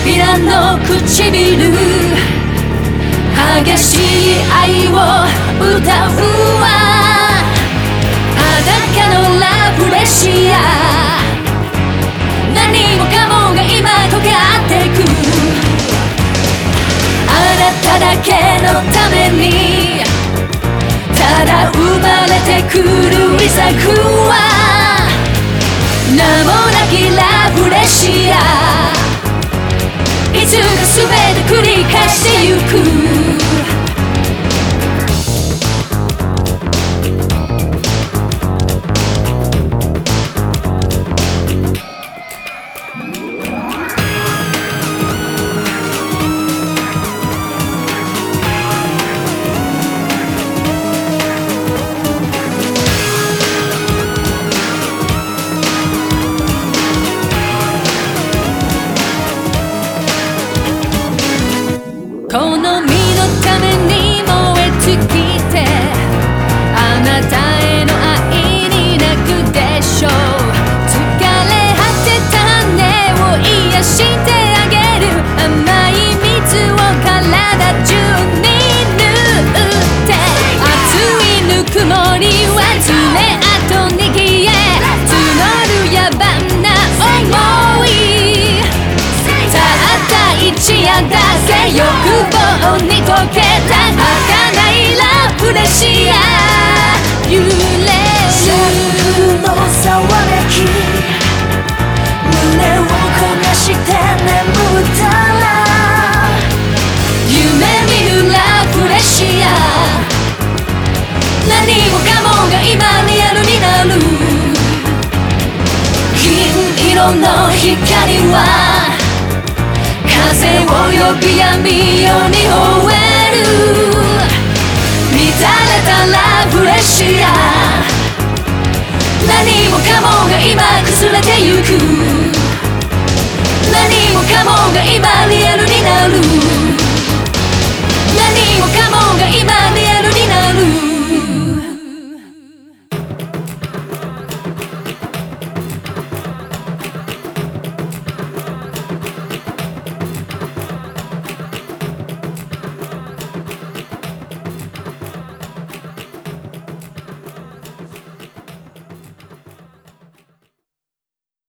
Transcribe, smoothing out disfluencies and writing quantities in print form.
ヴィランの唇激しい愛を歌うわ裸のラブレシア何もかもが今溶け合ってくあなただけのためにただ生まれてくる遺作は名もなきラブレシアいつか全て繰り返してゆくこの身のために燃え尽きてあなたへの愛に泣くでしょう疲れ果てた根を癒してあげる甘い蜜を体中に塗って熱いぬくもりは爪痕に消え募る野蛮な想いたった一夜だけ欲望に溶けた儚いラブレシア揺れる夜の騒ぎ胸を焦がして眠ったら夢見るラブレシア何もかもが今リアルになる銀色の光は風を呼び闇夜に吠える乱れたラブレシア何もかもが今崩れてゆく